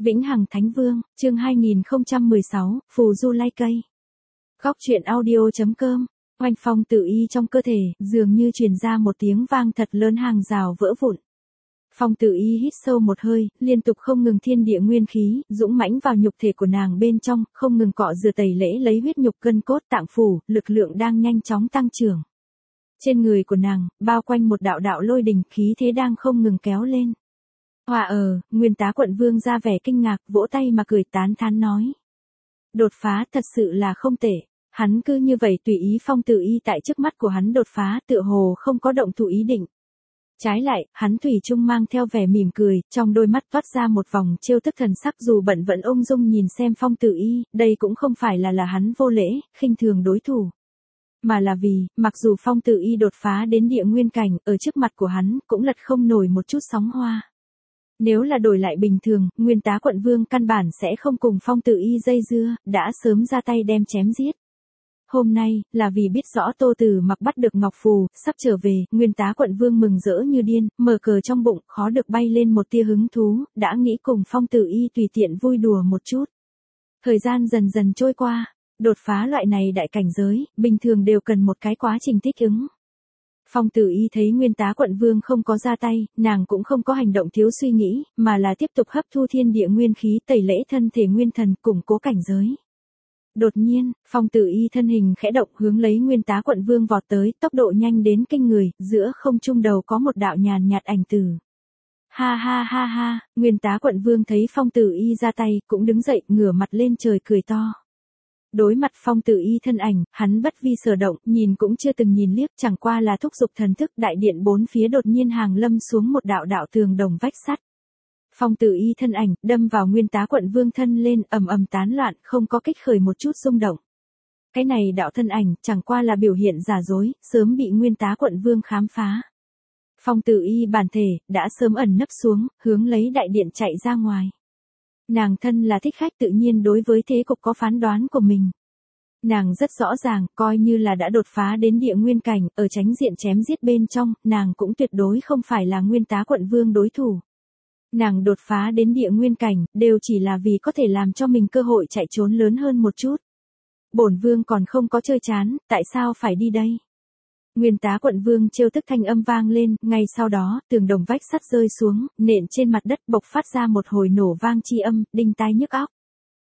Vĩnh Hằng Thánh Vương, chương 2016, Phù Du Lai Cây. Góc truyện audio.com. Oanh phong tự y trong cơ thể, dường như truyền ra một tiếng vang thật lớn, hàng rào vỡ vụn. Phong tự y hít sâu một hơi, liên tục không ngừng thiên địa nguyên khí, dũng mãnh vào nhục thể của nàng bên trong, không ngừng cọ rửa tẩy lễ lấy huyết nhục gân cốt tạng phủ, lực lượng đang nhanh chóng tăng trưởng. Trên người của nàng, bao quanh một đạo đạo lôi đình, khí thế đang không ngừng kéo lên. Nguyên Tá Quận Vương ra vẻ kinh ngạc, vỗ tay mà cười tán thán nói. Đột phá thật sự là không tệ. Hắn cứ như vậy tùy ý phong tự y tại trước mắt của hắn đột phá, tựa hồ không có động thủ ý định. Trái lại, hắn thủy chung mang theo vẻ mỉm cười, trong đôi mắt toát ra một vòng trêu tức thần sắc, dù bận vẫn ung dung nhìn xem phong tự y, đây cũng không phải là hắn vô lễ, khinh thường đối thủ. Mà là vì, mặc dù phong tự y đột phá đến địa nguyên cảnh, ở trước mặt của hắn, cũng lật không nổi một chút sóng hoa. Nếu là đổi lại bình thường, Nguyên Tá Quận Vương căn bản sẽ không cùng phong tự y dây dưa, đã sớm ra tay đem chém giết. Hôm nay, là vì biết rõ Tô Tử Mặc bắt được Ngọc Phù, sắp trở về, Nguyên Tá Quận Vương mừng rỡ như điên, mở cờ trong bụng, khó được bay lên một tia hứng thú, đã nghĩ cùng phong tự y tùy tiện vui đùa một chút. Thời gian dần dần trôi qua, đột phá loại này đại cảnh giới, bình thường đều cần một cái quá trình thích ứng. Phong tự y thấy Nguyên Tá Quận Vương không có ra tay, nàng cũng không có hành động thiếu suy nghĩ, mà là tiếp tục hấp thu thiên địa nguyên khí, tẩy lễ thân thể nguyên thần, củng cố cảnh giới. Đột nhiên, phong tự y thân hình khẽ động, hướng lấy Nguyên Tá Quận Vương vọt tới, tốc độ nhanh đến kinh người, giữa không trung đầu có một đạo nhàn nhạt ảnh tử. Ha ha ha ha, Nguyên Tá Quận Vương thấy phong tự y ra tay, cũng đứng dậy, ngửa mặt lên trời cười to. Đối mặt phong tự y thân ảnh, hắn bất vi sở động, nhìn cũng chưa từng nhìn liếc, chẳng qua là thúc giục thần thức, đại điện bốn phía đột nhiên hàng lâm xuống một đạo đạo tường đồng vách sắt. Phong tự y thân ảnh, đâm vào Nguyên Tá Quận Vương thân lên, ầm ầm tán loạn, không có kích khởi một chút rung động. Cái này đạo thân ảnh, chẳng qua là biểu hiện giả dối, sớm bị Nguyên Tá Quận Vương khám phá. Phong tự y bản thể, đã sớm ẩn nấp xuống, hướng lấy đại điện chạy ra ngoài. Nàng thân là thích khách tự nhiên đối với thế cục có phán đoán của mình. Nàng rất rõ ràng, coi như là đã đột phá đến địa nguyên cảnh, ở chánh diện chém giết bên trong, nàng cũng tuyệt đối không phải là Nguyên Tá Quận Vương đối thủ. Nàng đột phá đến địa nguyên cảnh, đều chỉ là vì có thể làm cho mình cơ hội chạy trốn lớn hơn một chút. Bổn vương còn không có chơi chán, tại sao phải đi đây? Nguyên Tá Quận Vương trêu tức thanh âm vang lên, ngay sau đó, tường đồng vách sắt rơi xuống, nện trên mặt đất bộc phát ra một hồi nổ vang chi âm, đinh tai nhức óc.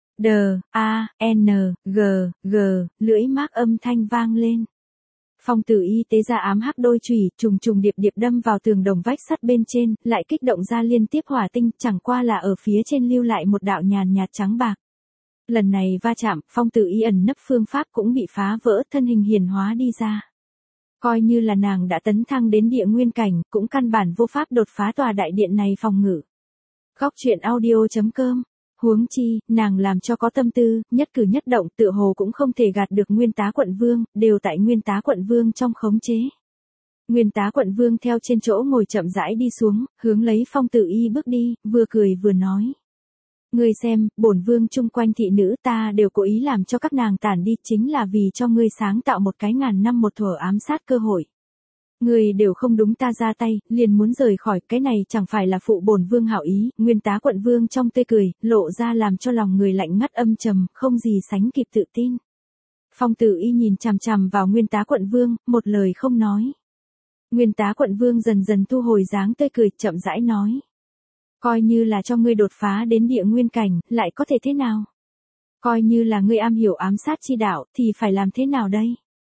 Lưỡi mác âm thanh vang lên. Phong tự y tế ra ám hắc đôi chùy, trùng trùng điệp điệp đâm vào tường đồng vách sắt bên trên, lại kích động ra liên tiếp hỏa tinh, chẳng qua là ở phía trên lưu lại một đạo nhàn nhạt trắng bạc. Lần này va chạm, phong tự y ẩn nấp phương pháp cũng bị phá vỡ, thân hình hiển hóa đi ra. Coi như là nàng đã tấn thăng đến địa nguyên cảnh, cũng căn bản vô pháp đột phá tòa đại điện này phòng ngự. Góc truyện audio.com. Huống chi, nàng làm cho có tâm tư, nhất cử nhất động tựa hồ cũng không thể gạt được Nguyên Tá Quận Vương, đều tại Nguyên Tá Quận Vương trong khống chế. Nguyên Tá Quận Vương theo trên chỗ ngồi chậm rãi đi xuống, hướng lấy phong tự y bước đi, vừa cười vừa nói. Ngươi xem, bổn vương chung quanh thị nữ ta đều cố ý làm cho các nàng tản đi, chính là vì cho ngươi sáng tạo một cái ngàn năm một thuở ám sát cơ hội. Ngươi đều không đúng ta ra tay, liền muốn rời khỏi, cái này chẳng phải là phụ bổn vương hảo ý. Nguyên Tá Quận Vương trong tươi cười, lộ ra làm cho lòng người lạnh ngắt âm trầm, không gì sánh kịp tự tin. Phong tự y nhìn chằm chằm vào Nguyên Tá Quận Vương, một lời không nói. Nguyên Tá Quận Vương dần dần thu hồi dáng tươi cười, chậm rãi nói. Coi như là cho ngươi đột phá đến địa nguyên cảnh, lại có thể thế nào? Coi như là ngươi am hiểu ám sát chi đạo, thì phải làm thế nào đây?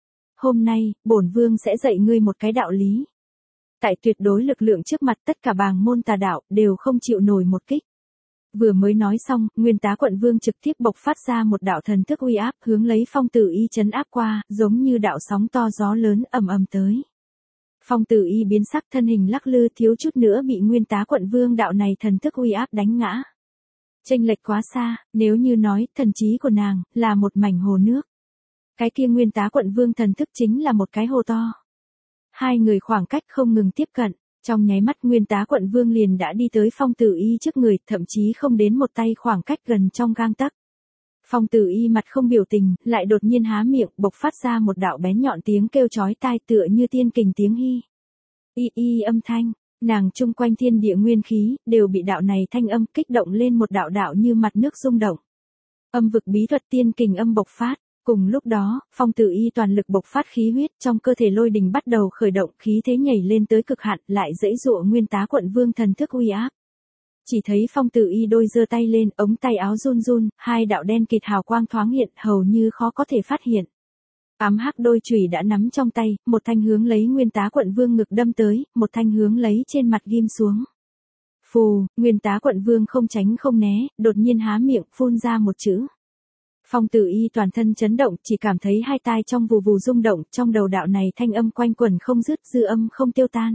Hôm nay, bổn vương sẽ dạy ngươi một cái đạo lý. Tại tuyệt đối lực lượng trước mặt, tất cả bàng môn tà đạo, đều không chịu nổi một kích. Vừa mới nói xong, Nguyên Tá Quận Vương trực tiếp bộc phát ra một đạo thần thức uy áp, hướng lấy phong tự y trấn áp qua, giống như đạo sóng to gió lớn ầm ầm tới. Phong tự y biến sắc, thân hình lắc lư, thiếu chút nữa bị Nguyên Tá Quận Vương đạo này thần thức uy áp đánh ngã. Chênh lệch quá xa, nếu như nói, thần trí của nàng, là một mảnh hồ nước. Cái kia Nguyên Tá Quận Vương thần thức chính là một cái hồ to. Hai người khoảng cách không ngừng tiếp cận, trong nháy mắt Nguyên Tá Quận Vương liền đã đi tới phong tự y trước người, thậm chí không đến một tay, khoảng cách gần trong gang tấc. Phong tự y mặt không biểu tình, lại đột nhiên há miệng, bộc phát ra một đạo bén nhọn tiếng kêu chói tai, tựa như tiên kình tiếng hi. Y âm thanh, Nàng chung quanh thiên địa nguyên khí, đều bị đạo này thanh âm kích động lên một đạo đạo như mặt nước rung động. Âm vực bí thuật tiên kình âm bộc phát. Cùng lúc đó, Phong Tử Y toàn lực bộc phát khí huyết, trong cơ thể lôi đình bắt đầu khởi động, khí thế nhảy lên tới cực hạn, lại dẫy dụa Nguyên Tá Quận Vương thần thức uy áp. Chỉ thấy Phong Tử Y đôi giơ tay lên, ống tay áo run run, hai đạo đen kịt hào quang thoáng hiện, hầu như khó có thể phát hiện. Ám hắc đôi chùy đã nắm trong tay, một thanh hướng lấy Nguyên Tá Quận Vương ngực đâm tới, một thanh hướng lấy trên mặt ghim xuống. Phù, Nguyên Tá Quận Vương không tránh không né, đột nhiên há miệng, phun ra một chữ. Phong Tử Y toàn thân chấn động, chỉ cảm thấy hai tai trong vù vù rung động, trong đầu đạo này thanh âm quanh quẩn không dứt, dư âm không tiêu tan.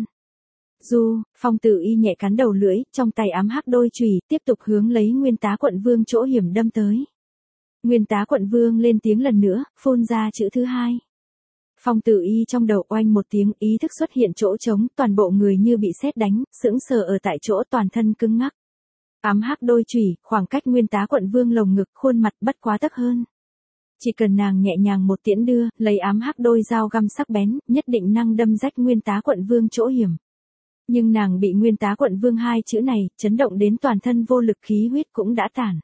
Phong Tử Y nhẹ cắn đầu lưỡi, trong tay ám hắc đôi chùy, tiếp tục hướng lấy Nguyên Tá Quận Vương chỗ hiểm đâm tới. Nguyên Tá Quận Vương lên tiếng lần nữa, phun ra chữ thứ hai. Phong Tử Y trong đầu oanh một tiếng, ý thức xuất hiện chỗ trống, toàn bộ người như bị sét đánh, sững sờ ở tại chỗ, toàn thân cứng ngắc. Ám hắc đôi chùy, khoảng cách Nguyên Tá Quận Vương lồng ngực, khuôn mặt bất quá tấc hơn. Chỉ cần nàng nhẹ nhàng một tiễn đưa, lấy ám hắc đôi dao găm sắc bén, nhất định năng đâm rách Nguyên Tá Quận Vương chỗ hiểm. Nhưng nàng bị Nguyên Tá Quận Vương hai chữ này, chấn động đến toàn thân vô lực, khí huyết cũng đã tản.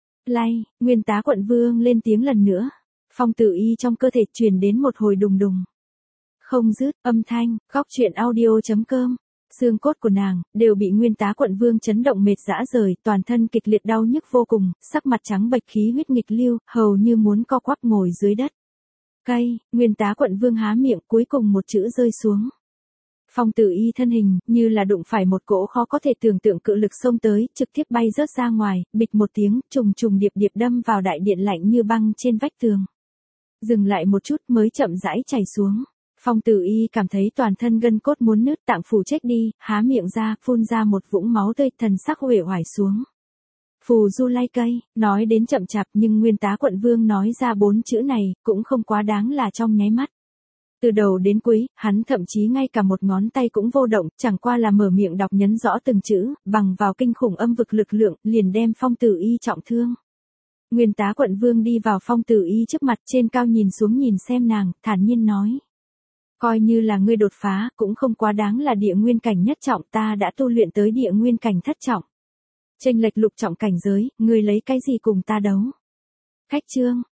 Nguyên Tá Quận Vương lên tiếng lần nữa. Phong Tử Y trong cơ thể truyền đến một hồi đùng đùng. Không dứt, âm thanh, goctruyện.audio.com. Xương cốt của nàng, đều bị Nguyên Tá Quận Vương chấn động mệt rã rời, toàn thân kịch liệt đau nhức vô cùng, sắc mặt trắng bệch, khí huyết nghịch lưu, hầu như muốn co quắp ngồi dưới đất. Nguyên Tá Quận Vương há miệng, cuối cùng một chữ rơi xuống. Phong Tử Y thân hình, như là đụng phải một cỗ khó có thể tưởng tượng cự lực xông tới, trực tiếp bay rớt ra ngoài, bịch một tiếng, trùng trùng điệp điệp đâm vào đại điện lạnh như băng trên vách tường. Dừng lại một chút mới chậm rãi chảy xuống. Phong Tử Y cảm thấy toàn thân gân cốt muốn nứt, tạng phủ chết đi, há miệng ra, phun ra một vũng máu tươi, thần sắc uể oải xuống. Phù du lai cây, nói đến chậm chạp nhưng Nguyên Tá Quận Vương nói ra 4 chữ này, cũng không quá đáng là trong nháy mắt. Từ đầu đến cuối, hắn thậm chí ngay cả một ngón tay cũng vô động, chẳng qua là mở miệng đọc nhấn rõ từng chữ, bằng vào kinh khủng âm vực lực lượng, liền đem Phong Tử Y trọng thương. Nguyên Tá Quận Vương đi vào Phong Tử Y trước mặt, trên cao nhìn xuống nhìn xem nàng, thản nhiên nói. Coi như là ngươi đột phá, cũng không quá đáng là địa nguyên cảnh nhất trọng, ta đã tu luyện tới địa nguyên cảnh thất trọng. Chênh lệch lục trọng cảnh giới, ngươi lấy cái gì cùng ta đấu? Khách chương,